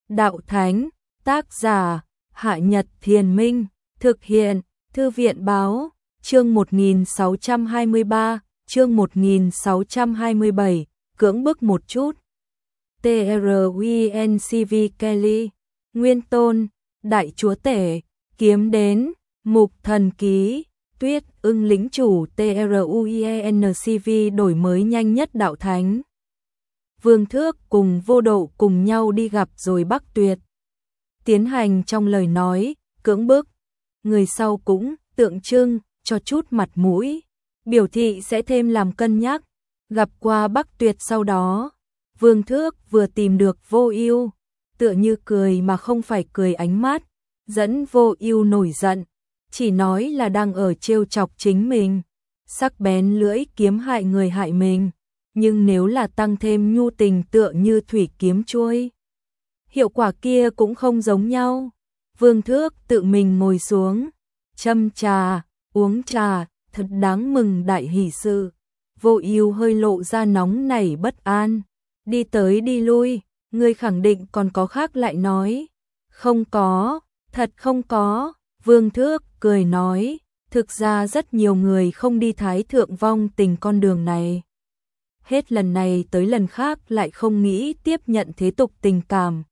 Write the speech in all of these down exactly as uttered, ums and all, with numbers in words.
Đạo Thánh, tác giả, Hạ Nhật Thiền Minh, thực hiện, Thư viện Báo, chương một nghìn sáu trăm hai mươi ba, chương một nghìn sáu trăm hai mươi bảy, cưỡng bức một chút. tê rờ u en xê vê Kelly, Nguyên Tôn, Đại Chúa Tể, Kiếm Đến, Mục Thần Ký, Tuyết Ưng lĩnh chủ tê rờ u en xê vê đổi mới nhanh nhất Đạo Thánh. Vương Thước cùng Vô Độ cùng nhau đi gặp rồi Bắc Tuyệt. Tiến hành trong lời nói, cưỡng bức. Người sau cũng tượng trưng cho chút mặt mũi, biểu thị sẽ thêm làm cân nhắc. Gặp qua Bắc Tuyệt sau đó, Vương Thước vừa tìm được Vô Ưu, tựa như cười mà không phải cười ánh mắt, dẫn Vô Ưu nổi giận, chỉ nói là đang ở trêu chọc chính mình, sắc bén lưỡi kiếm hại người hại mình, nhưng nếu là tăng thêm nhu tình tựa như thủy kiếm trôi, hiệu quả kia cũng không giống nhau. Vương Thước tự mình ngồi xuống, châm trà, uống trà, thật đáng mừng đại hỷ sự. Vô Ưu hơi lộ ra nóng nảy bất an, đi tới đi lui, ngươi khẳng định còn có khác lại nói. Không có, thật không có. Vương Thước cười nói, thực ra rất nhiều người không đi thái thượng vong tình con đường này. Hết lần này tới lần khác lại không nghĩ tiếp nhận thế tục tình cảm.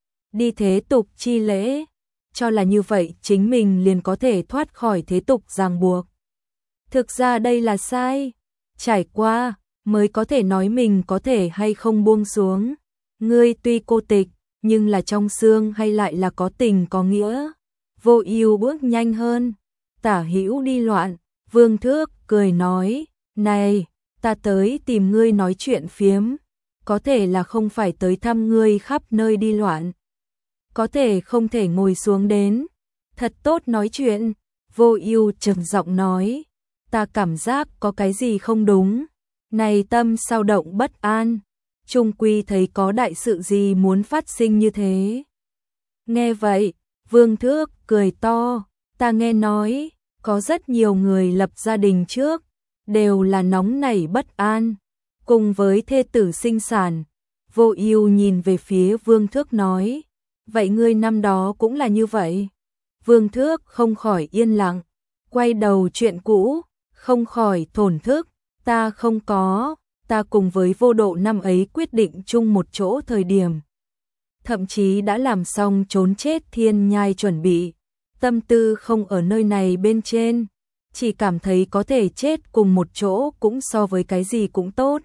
Đi thế tục chi lễ, cho là như vậy chính mình liền có thể thoát khỏi thế tục ràng buộc. Thực ra đây là sai, trải qua mới có thể nói mình có thể hay không buông xuống. Ngươi tuy cô tịch, nhưng là trong xương hay lại là có tình có nghĩa. Vô Ưu bước nhanh hơn, tả hữu đi loạn. Vương Thước cười nói, này, ta tới tìm ngươi nói chuyện phiếm, có thể là không phải tới thăm ngươi khắp nơi đi loạn. Có thể không thể ngồi xuống đến, thật tốt nói chuyện. Vô Ưu trầm giọng nói, ta cảm giác có cái gì không đúng, này tâm sao động bất an, chung quy thấy có đại sự gì muốn phát sinh như thế. Nghe vậy, Vương Thước cười to, ta nghe nói, có rất nhiều người lập gia đình trước, đều là nóng nảy bất an, cùng với thê tử sinh sản. Vô Ưu nhìn về phía Vương Thước nói, vậy ngươi năm đó cũng là như vậy? Vương Thước không khỏi yên lặng, quay đầu chuyện cũ, không khỏi thổn thức, ta không có, ta cùng với Vô Độ năm ấy quyết định chung một chỗ thời điểm, thậm chí đã làm xong trốn chết thiên nhai chuẩn bị, tâm tư không ở nơi này bên trên, chỉ cảm thấy có thể chết cùng một chỗ cũng so với cái gì cũng tốt.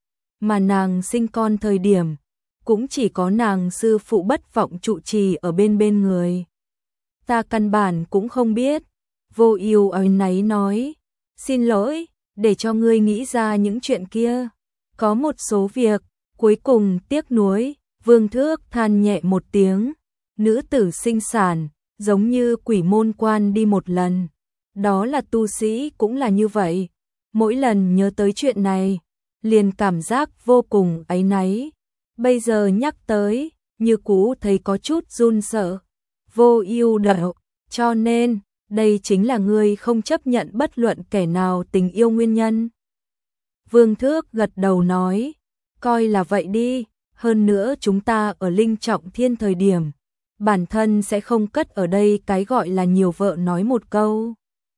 Mà nàng sinh con thời điểm, cũng chỉ có nàng sư phụ Bất Vọng trụ trì ở bên bên người. Ta căn bản cũng không biết. Vô Ưu áy náy nói, xin lỗi, để cho ngươi nghĩ ra những chuyện kia. Có một số việc, cuối cùng tiếc nuối. Vương Thước than nhẹ một tiếng, nữ tử sinh sản, giống như quỷ môn quan đi một lần. Đó là tu sĩ cũng là như vậy. Mỗi lần nhớ tới chuyện này, liền cảm giác vô cùng áy náy. Bây giờ nhắc tới, như cũ thấy có chút run sợ. Vô Ưu đạo, cho nên, đây chính là ngươi không chấp nhận bất luận kẻ nào tình yêu nguyên nhân. Vương Thước gật đầu nói, coi là vậy đi, hơn nữa chúng ta ở Linh Trọng Thiên thời điểm, bản thân sẽ không cất ở đây cái gọi là nhiều vợ nói một câu.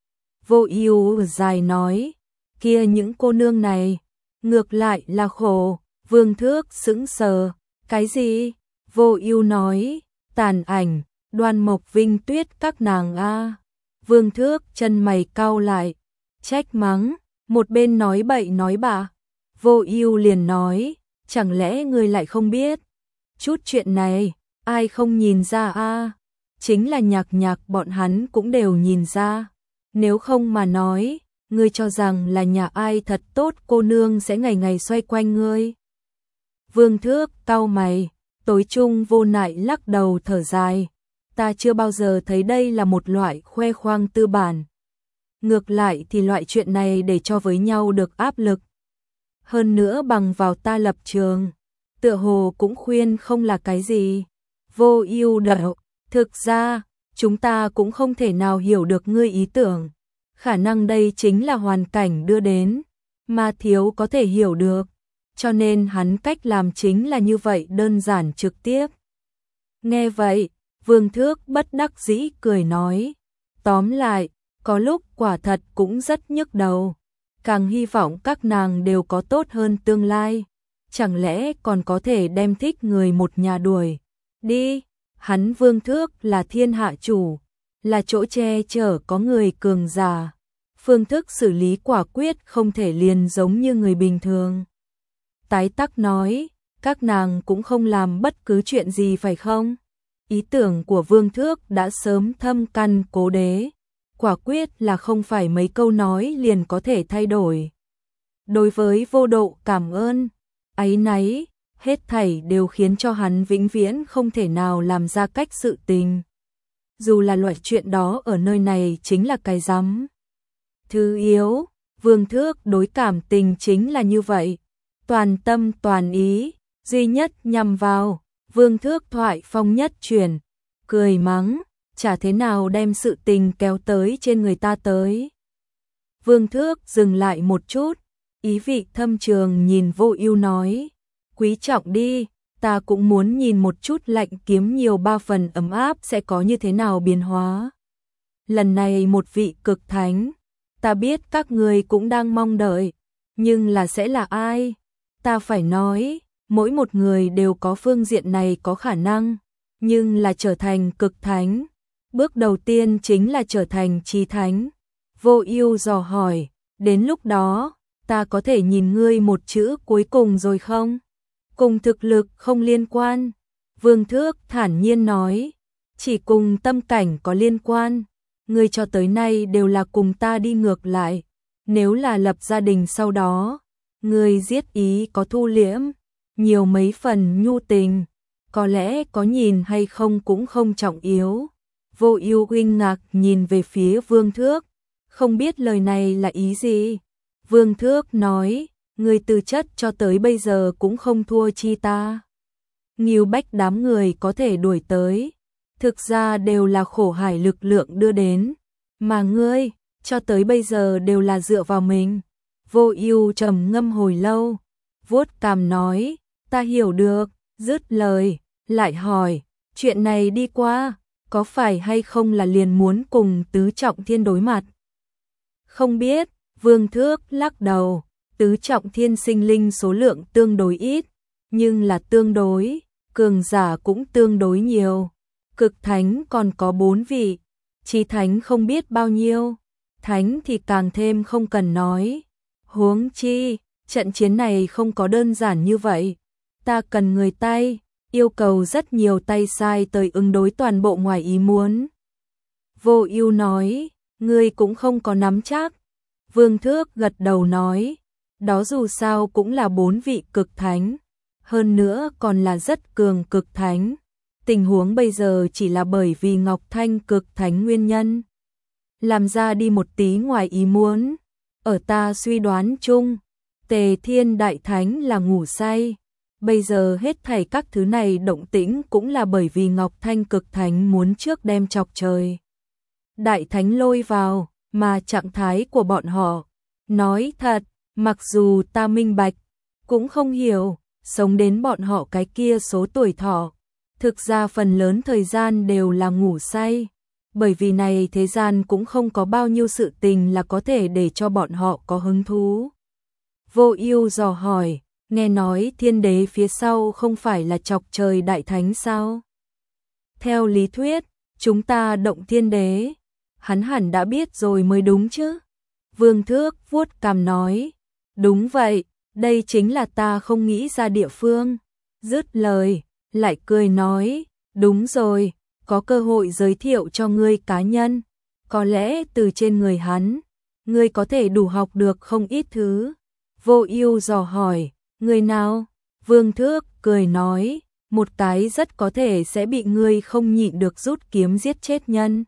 Vô Ưu dài nói, kia những cô nương này, ngược lại là khổ. Vương Thước sững sờ, cái gì? Vô Ưu nói, Tàn Ảnh, Đoan Mộc Vinh Tuyết các nàng a. Vương Thước chân mày cau lại, trách mắng, một bên nói bậy nói bạ. Vô Ưu liền nói, chẳng lẽ ngươi lại không biết? Chút chuyện này, ai không nhìn ra a? Chính là Nhạc Nhạc bọn hắn cũng đều nhìn ra. Nếu không mà nói, ngươi cho rằng là nhà ai thật tốt cô nương sẽ ngày ngày xoay quanh ngươi? Vương Thước cau mày, tối trung vô nại lắc đầu thở dài, ta chưa bao giờ thấy đây là một loại khoe khoang tư bản. Ngược lại thì loại chuyện này để cho với nhau được áp lực. Hơn nữa bằng vào ta lập trường, tựa hồ cũng khuyên không là cái gì. Vô Ưu đạo, thực ra, chúng ta cũng không thể nào hiểu được ngươi ý tưởng. Khả năng đây chính là hoàn cảnh đưa đến, mà thiếu có thể hiểu được. Cho nên hắn cách làm chính là như vậy, đơn giản trực tiếp. Nghe vậy, Vương Thước bất đắc dĩ cười nói, tóm lại, có lúc quả thật cũng rất nhức đầu, càng hy vọng các nàng đều có tốt hơn tương lai, chẳng lẽ còn có thể đem thích người một nhà đuổi đi. Hắn Vương Thước là thiên hạ chủ, là chỗ che chở có người cường giả, phương thức xử lý quả quyết không thể liền giống như người bình thường. Tái Tắc nói, các nàng cũng không làm bất cứ chuyện gì phải không? Ý tưởng của Vương Thước đã sớm thâm căn cố đế, quả quyết là không phải mấy câu nói liền có thể thay đổi. Đối với vô độ cảm ơn, áy náy, hết thảy đều khiến cho hắn vĩnh viễn không thể nào làm ra cách sự tình. Dù là loại chuyện đó ở nơi này chính là cái rắm. Thứ yếu, Vương Thước đối cảm tình chính là như vậy, toàn tâm toàn ý, duy nhất nhằm vào. Vương Thước thoại phong nhất chuyển, cười mắng, chả thế nào đem sự tình kéo tới trên người ta tới. Vương Thước dừng lại một chút, ý vị thâm trường nhìn Vô Ưu nói, quý trọng đi, ta cũng muốn nhìn một chút lạnh kiếm nhiều ba phần ấm áp sẽ có như thế nào biến hóa. Lần này một vị cực thánh, ta biết các người cũng đang mong đợi, nhưng là sẽ là ai? Ta phải nói, mỗi một người đều có phương diện này có khả năng, nhưng là trở thành cực thánh. Bước đầu tiên chính là trở thành chí thánh. Vô Ưu dò hỏi, đến lúc đó, ta có thể nhìn ngươi một chữ cuối cùng rồi không? Cùng thực lực không liên quan. Vương Thước thản nhiên nói, chỉ cùng tâm cảnh có liên quan. Ngươi cho tới nay đều là cùng ta đi ngược lại. Nếu là lập gia đình sau đó, ngươi giết ý có thu liễm, nhiều mấy phần nhu tình, có lẽ có nhìn hay không cũng không trọng yếu. Vô Ưu kinh ngạc nhìn về phía Vương Thước, không biết lời này là ý gì. Vương Thước nói, người tư chất cho tới bây giờ cũng không thua chi ta. Ngưu bách đám người có thể đuổi tới, thực ra đều là khổ hải lực lượng đưa đến, mà ngươi, cho tới bây giờ đều là dựa vào mình. Vô Ưu trầm ngâm hồi lâu, vuốt cằm nói, ta hiểu được, dứt lời, lại hỏi, chuyện này đi qua, có phải hay không là liền muốn cùng tứ trọng thiên đối mặt? Không biết, Vương Thước lắc đầu, tứ trọng thiên sinh linh số lượng tương đối ít, nhưng là tương đối, cường giả cũng tương đối nhiều. Cực thánh còn có bốn vị, chí thánh không biết bao nhiêu, thánh thì càng thêm không cần nói. Huống chi, trận chiến này không có đơn giản như vậy, ta cần người tay, yêu cầu rất nhiều tay sai tới ứng đối toàn bộ ngoài ý muốn. Vô Ưu nói, ngươi cũng không có nắm chắc. Vương Thước gật đầu nói, đó dù sao cũng là bốn vị cực thánh, hơn nữa còn là rất cường cực thánh. Tình huống bây giờ chỉ là bởi vì Ngọc Thanh cực thánh nguyên nhân, làm ra đi một tí ngoài ý muốn. Ở ta suy đoán chung, Tề Thiên Đại Thánh là ngủ say. Bây giờ hết thảy các thứ này động tĩnh cũng là bởi vì Ngọc Thanh cực thánh muốn trước đem chọc trời Đại Thánh lôi vào, mà trạng thái của bọn họ, nói thật, mặc dù ta minh bạch, cũng không hiểu, sống đến bọn họ cái kia số tuổi thọ, thực ra phần lớn thời gian đều là ngủ say, bởi vì này thế gian cũng không có bao nhiêu sự tình là có thể để cho bọn họ có hứng thú. Vô Ưu dò hỏi, nghe nói thiên đế phía sau không phải là chọc trời đại thánh sao? Theo lý thuyết, chúng ta động thiên đế, hắn hẳn đã biết rồi mới đúng chứ? Vương Thước vuốt cằm nói, đúng vậy, đây chính là ta không nghĩ ra địa phương. Dứt lời, lại cười nói, đúng rồi, có cơ hội giới thiệu cho ngươi cá nhân, có lẽ từ trên người hắn, ngươi có thể đủ học được không ít thứ. Vô Ưu dò hỏi, người nào? Vương Thước cười nói, một cái rất có thể sẽ bị ngươi không nhịn được rút kiếm giết chết nhân.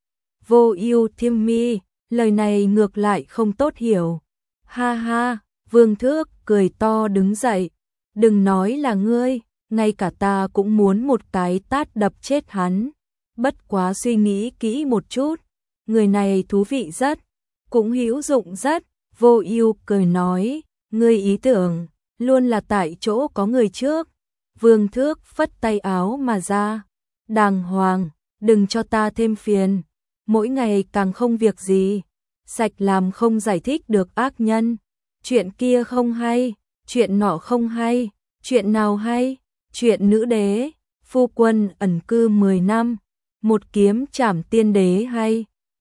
Vô Ưu thiêm mi, lời này ngược lại không tốt hiểu. Ha ha, Vương Thước cười to đứng dậy, đừng nói là ngươi, ngay cả ta cũng muốn một cái tát đập chết hắn. Bất quá suy nghĩ kỹ một chút, người này thú vị rất, cũng hữu dụng rất. Vô Ưu cười nói, ngươi ý tưởng luôn là tại chỗ có người trước. Vương Thước phất tay áo mà ra, đàng hoàng, đừng cho ta thêm phiền, mỗi ngày càng không việc gì, sạch làm không giải thích được ác nhân, chuyện kia không hay, chuyện nọ không hay, chuyện nào hay, chuyện nữ đế, phu quân ẩn cư mười năm, một kiếm trảm tiên đế hay.